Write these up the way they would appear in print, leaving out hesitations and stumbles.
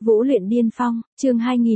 Vũ luyện điên phong, chương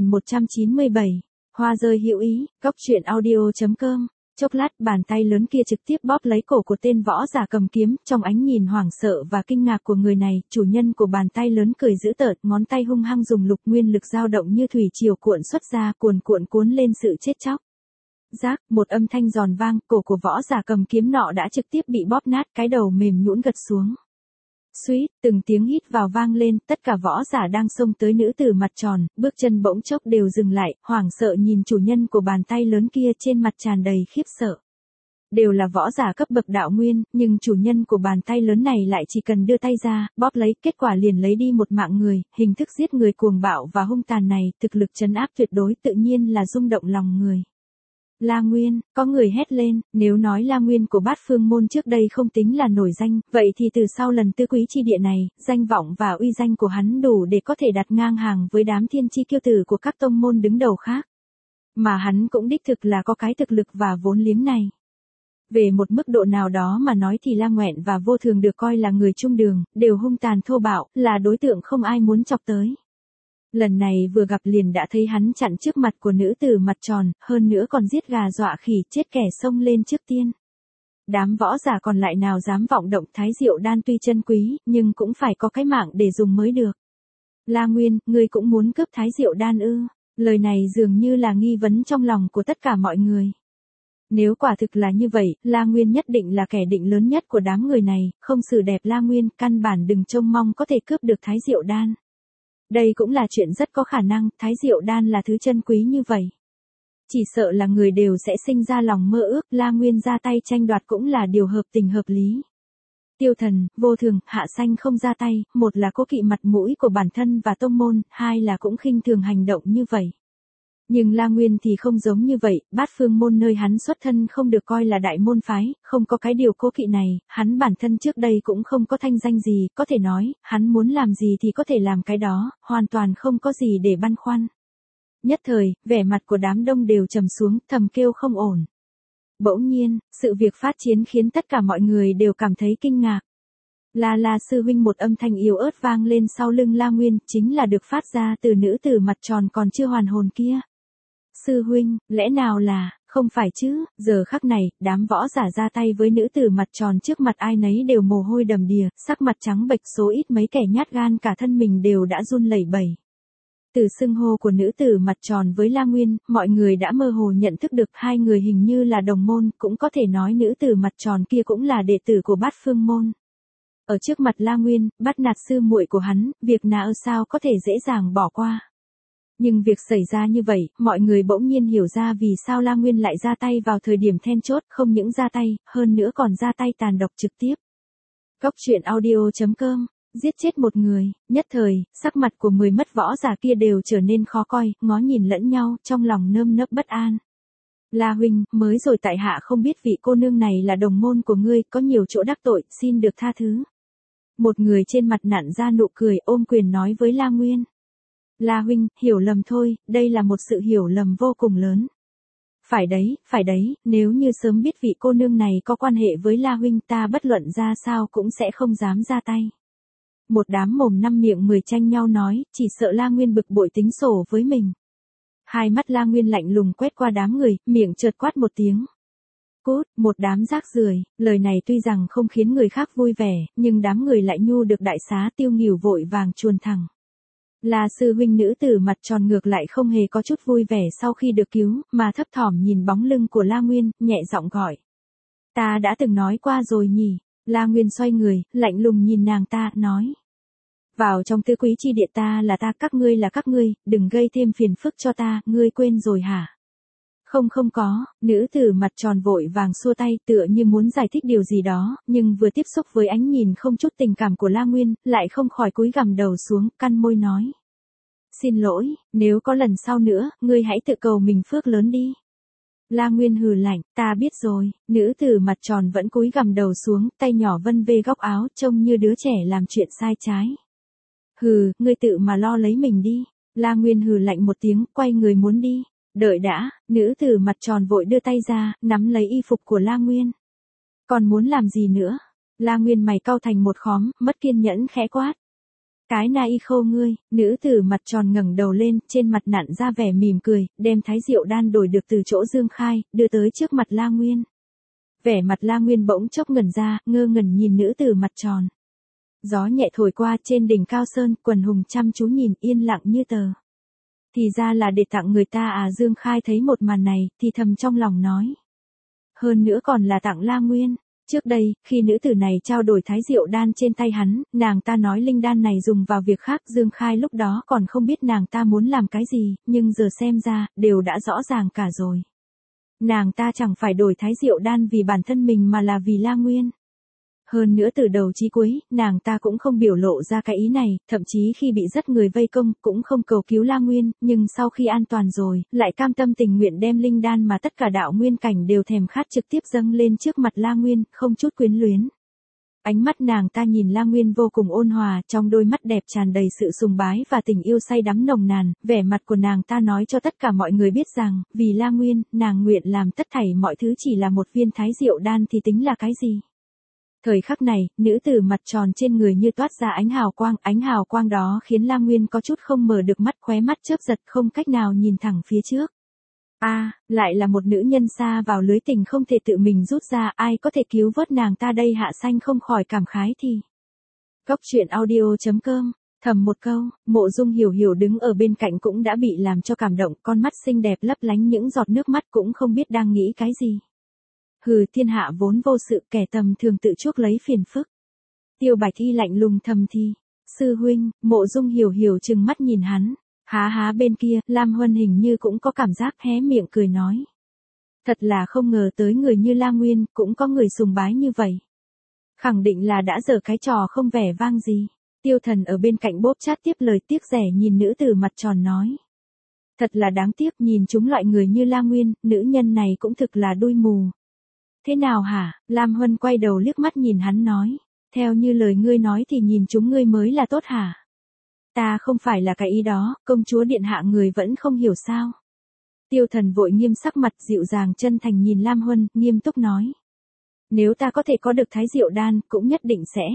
2197. Hoa rơi hữu ý, góc truyện audio.com. Chốc lát bàn tay lớn kia trực tiếp bóp lấy cổ của tên võ giả cầm kiếm, trong ánh nhìn hoảng sợ và kinh ngạc của người này, chủ nhân của bàn tay lớn cười dữ tợn, ngón tay hung hăng dùng lục nguyên lực dao động như thủy triều cuộn xuất ra, cuốn lên sự chết chóc. Rác, một âm thanh giòn vang, cổ của võ giả cầm kiếm nọ đã trực tiếp bị bóp nát, cái đầu mềm nhũn gật xuống. Suýt, từng tiếng hít vào vang lên, tất cả võ giả đang xông tới nữ tử mặt tròn, bước chân bỗng chốc đều dừng lại, hoảng sợ nhìn chủ nhân của bàn tay lớn kia, trên mặt tràn đầy khiếp sợ. Đều là võ giả cấp bậc đạo nguyên, nhưng chủ nhân của bàn tay lớn này lại chỉ cần đưa tay ra, bóp lấy, kết quả liền lấy đi một mạng người, hình thức giết người cuồng bạo và hung tàn này, thực lực trấn áp tuyệt đối tự nhiên là rung động lòng người. La Nguyên, có người hét lên, nếu nói La Nguyên của Bát Phương môn trước đây không tính là nổi danh, vậy thì từ sau lần tứ quý chi địa này, danh vọng và uy danh của hắn đủ để có thể đặt ngang hàng với đám thiên chi kiêu tử của các tông môn đứng đầu khác. Mà hắn cũng đích thực là có cái thực lực và vốn liếng này. Về một mức độ nào đó mà nói thì La Ngoẹn và Vô Thường được coi là người trung đường, đều hung tàn thô bạo, là đối tượng không ai muốn chọc tới. Lần này vừa gặp liền đã thấy hắn chặn trước mặt của nữ tử mặt tròn, hơn nữa còn giết gà dọa khỉ, chết kẻ xông lên trước tiên. Đám võ giả còn lại nào dám vọng động, Thái Diệu đan tuy chân quý, nhưng cũng phải có cái mạng để dùng mới được. La Nguyên, ngươi cũng muốn cướp Thái Diệu đan ư? Lời này dường như là nghi vấn trong lòng của tất cả mọi người. Nếu quả thực là như vậy, La Nguyên nhất định là kẻ định lớn nhất của đám người này, không xử đẹp La Nguyên, căn bản đừng trông mong có thể cướp được Thái Diệu đan. Đây cũng là chuyện rất có khả năng, Thái Diệu đan là thứ chân quý như vậy. Chỉ sợ là người đều sẽ sinh ra lòng mơ ước, La Nguyên ra tay tranh đoạt cũng là điều hợp tình hợp lý. Tiêu Thần, Vô Thường, Hạ Xanh không ra tay, một là cố kỵ mặt mũi của bản thân và tông môn, hai là cũng khinh thường hành động như vậy. Nhưng La Nguyên thì không giống như vậy, Bát Phương môn nơi hắn xuất thân không được coi là đại môn phái, không có cái điều cố kỵ này, hắn bản thân trước đây cũng không có thanh danh gì, có thể nói, hắn muốn làm gì thì có thể làm cái đó, hoàn toàn không có gì để băn khoăn. Nhất thời, vẻ mặt của đám đông đều trầm xuống, thầm kêu không ổn. Bỗng nhiên, sự việc phát chiến khiến tất cả mọi người đều cảm thấy kinh ngạc. La sư huynh, một âm thanh yếu ớt vang lên sau lưng La Nguyên, chính là được phát ra từ nữ tử mặt tròn còn chưa hoàn hồn kia. Sư huynh, lẽ nào là, không phải chứ? Giờ khắc này, đám võ giả ra tay với nữ tử mặt tròn trước mặt ai nấy đều mồ hôi đầm đìa, sắc mặt trắng bệch, số ít mấy kẻ nhát gan cả thân mình đều đã run lẩy bẩy. Từ xưng hô của nữ tử mặt tròn với La Nguyên, mọi người đã mơ hồ nhận thức được hai người hình như là đồng môn, cũng có thể nói nữ tử mặt tròn kia cũng là đệ tử của Bát Phương môn. Ở trước mặt La Nguyên, bắt nạt sư muội của hắn, việc nào sao có thể dễ dàng bỏ qua. Nhưng việc xảy ra như vậy, mọi người bỗng nhiên hiểu ra vì sao La Nguyên lại ra tay vào thời điểm then chốt, không những ra tay, hơn nữa còn ra tay tàn độc trực tiếp. Góc truyện audio.com, giết chết một người, nhất thời, sắc mặt của 10 mất võ giả kia đều trở nên khó coi, ngó nhìn lẫn nhau, trong lòng nơm nớp bất an. La huynh, mới rồi tại hạ không biết vị cô nương này là đồng môn của ngươi, có nhiều chỗ đắc tội, xin được tha thứ. Một người trên mặt nặn ra nụ cười, ôm quyền nói với La Nguyên. La huynh, hiểu lầm thôi, đây là một sự hiểu lầm vô cùng lớn. Phải đấy, nếu như sớm biết vị cô nương này có quan hệ với La huynh, ta bất luận ra sao cũng sẽ không dám ra tay. Một đám mồm năm miệng 10 tranh nhau nói, chỉ sợ La Nguyên bực bội tính sổ với mình. Hai mắt La Nguyên lạnh lùng quét qua đám người, miệng chợt quát một tiếng. Cút, một đám rác rưởi. Lời này tuy rằng không khiến người khác vui vẻ, nhưng đám người lại nhu được đại xá Tiêu Nghỉu vội vàng chuồn thẳng. La sư huynh, nữ tử mặt tròn ngược lại không hề có chút vui vẻ sau khi được cứu, mà thấp thỏm nhìn bóng lưng của La Nguyên, nhẹ giọng gọi. Ta đã từng nói qua rồi nhỉ? La Nguyên xoay người, lạnh lùng nhìn nàng ta, nói. Vào trong tứ quý chi địa ta là ta, các ngươi là các ngươi, đừng gây thêm phiền phức cho ta, ngươi quên rồi hả? Không có, nữ tử mặt tròn vội vàng xua tay, tựa như muốn giải thích điều gì đó, nhưng vừa tiếp xúc với ánh nhìn không chút tình cảm của La Nguyên, lại không khỏi cúi gằm đầu xuống, căn môi nói. Xin lỗi, nếu có lần sau nữa, ngươi hãy tự cầu mình phước lớn đi. La Nguyên hừ lạnh, ta biết rồi, nữ tử mặt tròn vẫn cúi gằm đầu xuống, tay nhỏ vân vê góc áo, trông như đứa trẻ làm chuyện sai trái. Hừ, ngươi tự mà lo lấy mình đi. La Nguyên hừ lạnh một tiếng, quay người muốn đi. Đợi đã, nữ tử mặt tròn vội đưa tay ra, nắm lấy y phục của La Nguyên. Còn muốn làm gì nữa? La Nguyên mày cau thành một khóm, mất kiên nhẫn khẽ quát. Cái na y khô ngươi, nữ tử mặt tròn ngẩng đầu lên, trên mặt nặn ra vẻ mỉm cười, đem thái rượu đan đổi được từ chỗ Dương Khai, đưa tới trước mặt La Nguyên. Vẻ mặt La Nguyên bỗng chốc ngẩn ra, ngơ ngẩn nhìn nữ tử mặt tròn. Gió nhẹ thổi qua trên đỉnh cao sơn, quần hùng chăm chú nhìn yên lặng như tờ. Thì ra là để tặng người ta à. Dương Khai thấy một màn này, thì thầm trong lòng nói. Hơn nữa còn là tặng La Nguyên. Trước đây, khi nữ tử này trao đổi thái rượu đan trên tay hắn, nàng ta nói linh đan này dùng vào việc khác. Dương Khai lúc đó còn không biết nàng ta muốn làm cái gì, nhưng giờ xem ra, đều đã rõ ràng cả rồi. Nàng ta chẳng phải đổi thái rượu đan vì bản thân mình mà là vì La Nguyên. Hơn nữa từ đầu chí cuối, nàng ta cũng không biểu lộ ra cái ý này, thậm chí khi bị rất người vây công, cũng không cầu cứu La Nguyên, nhưng sau khi an toàn rồi, lại cam tâm tình nguyện đem linh đan mà tất cả đạo nguyên cảnh đều thèm khát trực tiếp dâng lên trước mặt La Nguyên, không chút quyến luyến. Ánh mắt nàng ta nhìn La Nguyên vô cùng ôn hòa, trong đôi mắt đẹp tràn đầy sự sùng bái và tình yêu say đắm nồng nàn, vẻ mặt của nàng ta nói cho tất cả mọi người biết rằng, vì La Nguyên, nàng nguyện làm tất thảy mọi thứ chỉ là một viên thái rượu đan thì tính là cái gì. Thời khắc này, nữ tử mặt tròn trên người như toát ra ánh hào quang đó khiến La Nguyên có chút không mở được mắt, khóe mắt chớp giật không cách nào nhìn thẳng phía trước. Lại là một nữ nhân sa vào lưới tình không thể tự mình rút ra, ai có thể cứu vớt nàng ta đây. Hạ Xanh không khỏi cảm khái thì. Cốc truyện audio.com, thầm một câu, Mộ Dung Hiểu Hiểu đứng ở bên cạnh cũng đã bị làm cho cảm động, con mắt xinh đẹp lấp lánh những giọt nước mắt cũng không biết đang nghĩ cái gì. Hừ, thiên hạ vốn vô sự, kẻ tầm thường tự chuốc lấy phiền phức. Tiêu Bạch Y lạnh lùng thầm thì. Sư huynh. Mộ Dung Hiểu Hiểu trừng mắt nhìn hắn. Há bên kia, Lam Huân hình như cũng có cảm giác, hé miệng cười nói. Thật là không ngờ tới người như La Nguyên, cũng có người sùng bái như vậy. Khẳng định là đã giở cái trò không vẻ vang gì. Tiêu Thần ở bên cạnh bóp chát tiếp lời tiếc rẻ nhìn nữ tử mặt tròn nói. Thật là đáng tiếc, nhìn chúng loại người như La Nguyên, nữ nhân này cũng thực là đuôi mù. Thế nào hả? Lam Huân quay đầu liếc mắt nhìn hắn nói. Theo như lời ngươi nói thì nhìn chúng ngươi mới là tốt hả? Ta không phải là cái ý đó, công chúa điện hạ người vẫn không hiểu sao. Tiêu Thần vội nghiêm sắc mặt dịu dàng chân thành nhìn Lam Huân, nghiêm túc nói. Nếu ta có thể có được thái rượu đan, cũng nhất định sẽ.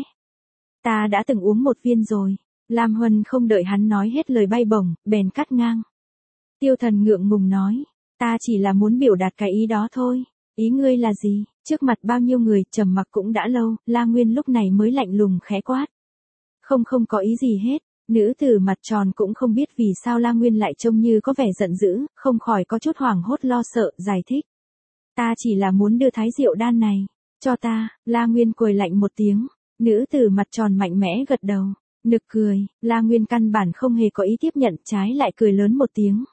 Ta đã từng uống một viên rồi. Lam Huân không đợi hắn nói hết lời bay bổng, bèn cắt ngang. Tiêu Thần ngượng ngùng nói. Ta chỉ là muốn biểu đạt cái ý đó thôi. Ý ngươi là gì? Trước mặt bao nhiêu người, trầm mặc cũng đã lâu, La Nguyên lúc này mới lạnh lùng khẽ quát. Không có ý gì hết. Nữ tử mặt tròn cũng không biết vì sao La Nguyên lại trông như có vẻ giận dữ, không khỏi có chút hoảng hốt lo sợ, giải thích. Ta chỉ là muốn đưa thái rượu đan này, cho ta. La Nguyên cười lạnh một tiếng. Nữ tử mặt tròn mạnh mẽ gật đầu. Nực cười, La Nguyên căn bản không hề có ý tiếp nhận, trái lại cười lớn một tiếng.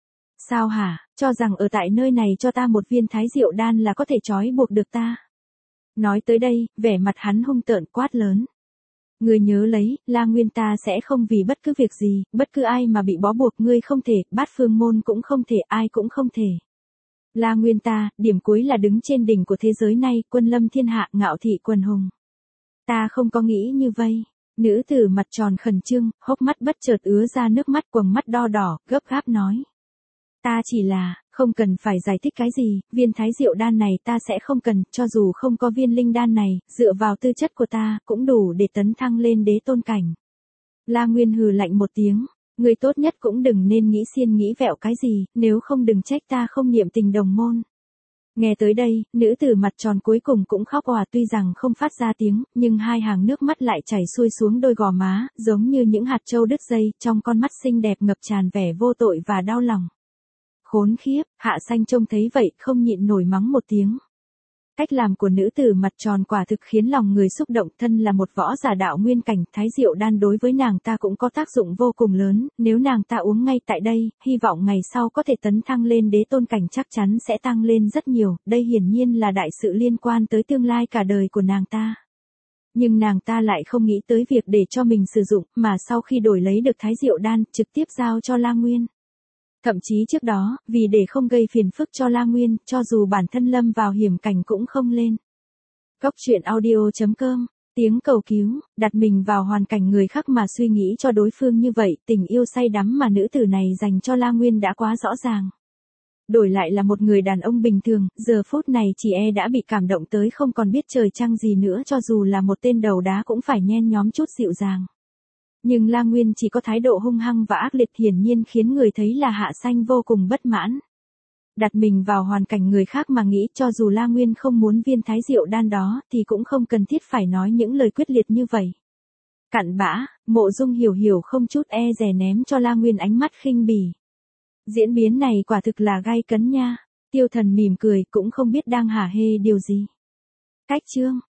Sao hả, cho rằng ở tại nơi này cho ta một viên thái rượu đan là có thể trói buộc được ta. Nói tới đây, vẻ mặt hắn hung tợn quát lớn. Ngươi nhớ lấy, La Nguyên ta sẽ không vì bất cứ việc gì, bất cứ ai mà bị bó buộc, ngươi không thể, Bát Phương môn cũng không thể, ai cũng không thể. La Nguyên ta, điểm cuối là đứng trên đỉnh của thế giới này, quân lâm thiên hạ, ngạo thị quần hùng. Ta không có nghĩ như vậy. Nữ tử mặt tròn khẩn trương, hốc mắt bất chợt ứa ra nước mắt, quầng mắt đo đỏ, gấp gáp nói. Ta chỉ là, không cần phải giải thích cái gì, viên thái rượu đan này ta sẽ không cần, cho dù không có viên linh đan này, dựa vào tư chất của ta, cũng đủ để tấn thăng lên đế tôn cảnh. La Nguyên hừ lạnh một tiếng, người tốt nhất cũng đừng nên nghĩ xiên nghĩ vẹo cái gì, nếu không đừng trách ta không niệm tình đồng môn. Nghe tới đây, nữ tử mặt tròn cuối cùng cũng khóc òa, tuy rằng không phát ra tiếng, nhưng hai hàng nước mắt lại chảy xuôi xuống đôi gò má, giống như những hạt châu đứt dây, trong con mắt xinh đẹp ngập tràn vẻ vô tội và đau lòng. Khốn khiếp, Hạ Xanh trông thấy vậy không nhịn nổi mắng một tiếng. Cách làm của nữ tử mặt tròn quả thực khiến lòng người xúc động, thân là một võ giả đạo nguyên cảnh, thái rượu đan đối với nàng ta cũng có tác dụng vô cùng lớn, nếu nàng ta uống ngay tại đây, hy vọng ngày sau có thể tấn thăng lên đế tôn cảnh chắc chắn sẽ tăng lên rất nhiều, đây hiển nhiên là đại sự liên quan tới tương lai cả đời của nàng ta. Nhưng nàng ta lại không nghĩ tới việc để cho mình sử dụng, mà sau khi đổi lấy được thái rượu đan, trực tiếp giao cho La Nguyên. Thậm chí trước đó, vì để không gây phiền phức cho La Nguyên, cho dù bản thân lâm vào hiểm cảnh cũng không lên. Cốc truyện audio.com, tiếng cầu cứu, đặt mình vào hoàn cảnh người khác mà suy nghĩ cho đối phương như vậy, tình yêu say đắm mà nữ tử này dành cho La Nguyên đã quá rõ ràng. Đổi lại là một người đàn ông bình thường, giờ phút này chỉ đã bị cảm động tới không còn biết trời trăng gì nữa, cho dù là một tên đầu đá cũng phải nhen nhóm chút dịu dàng. Nhưng La Nguyên chỉ có thái độ hung hăng và ác liệt hiển nhiên khiến người thấy là Hạ Xanh vô cùng bất mãn. Đặt mình vào hoàn cảnh người khác mà nghĩ cho dù La Nguyên không muốn viên thái diệu đan đó thì cũng không cần thiết phải nói những lời quyết liệt như vậy. Cặn bã, Mộ Dung Hiểu Hiểu không chút e dè ném cho La Nguyên ánh mắt khinh bỉ. Diễn biến này quả thực là gay cấn nha. Tiêu Thần mỉm cười cũng không biết đang hả hê điều gì. Cách chương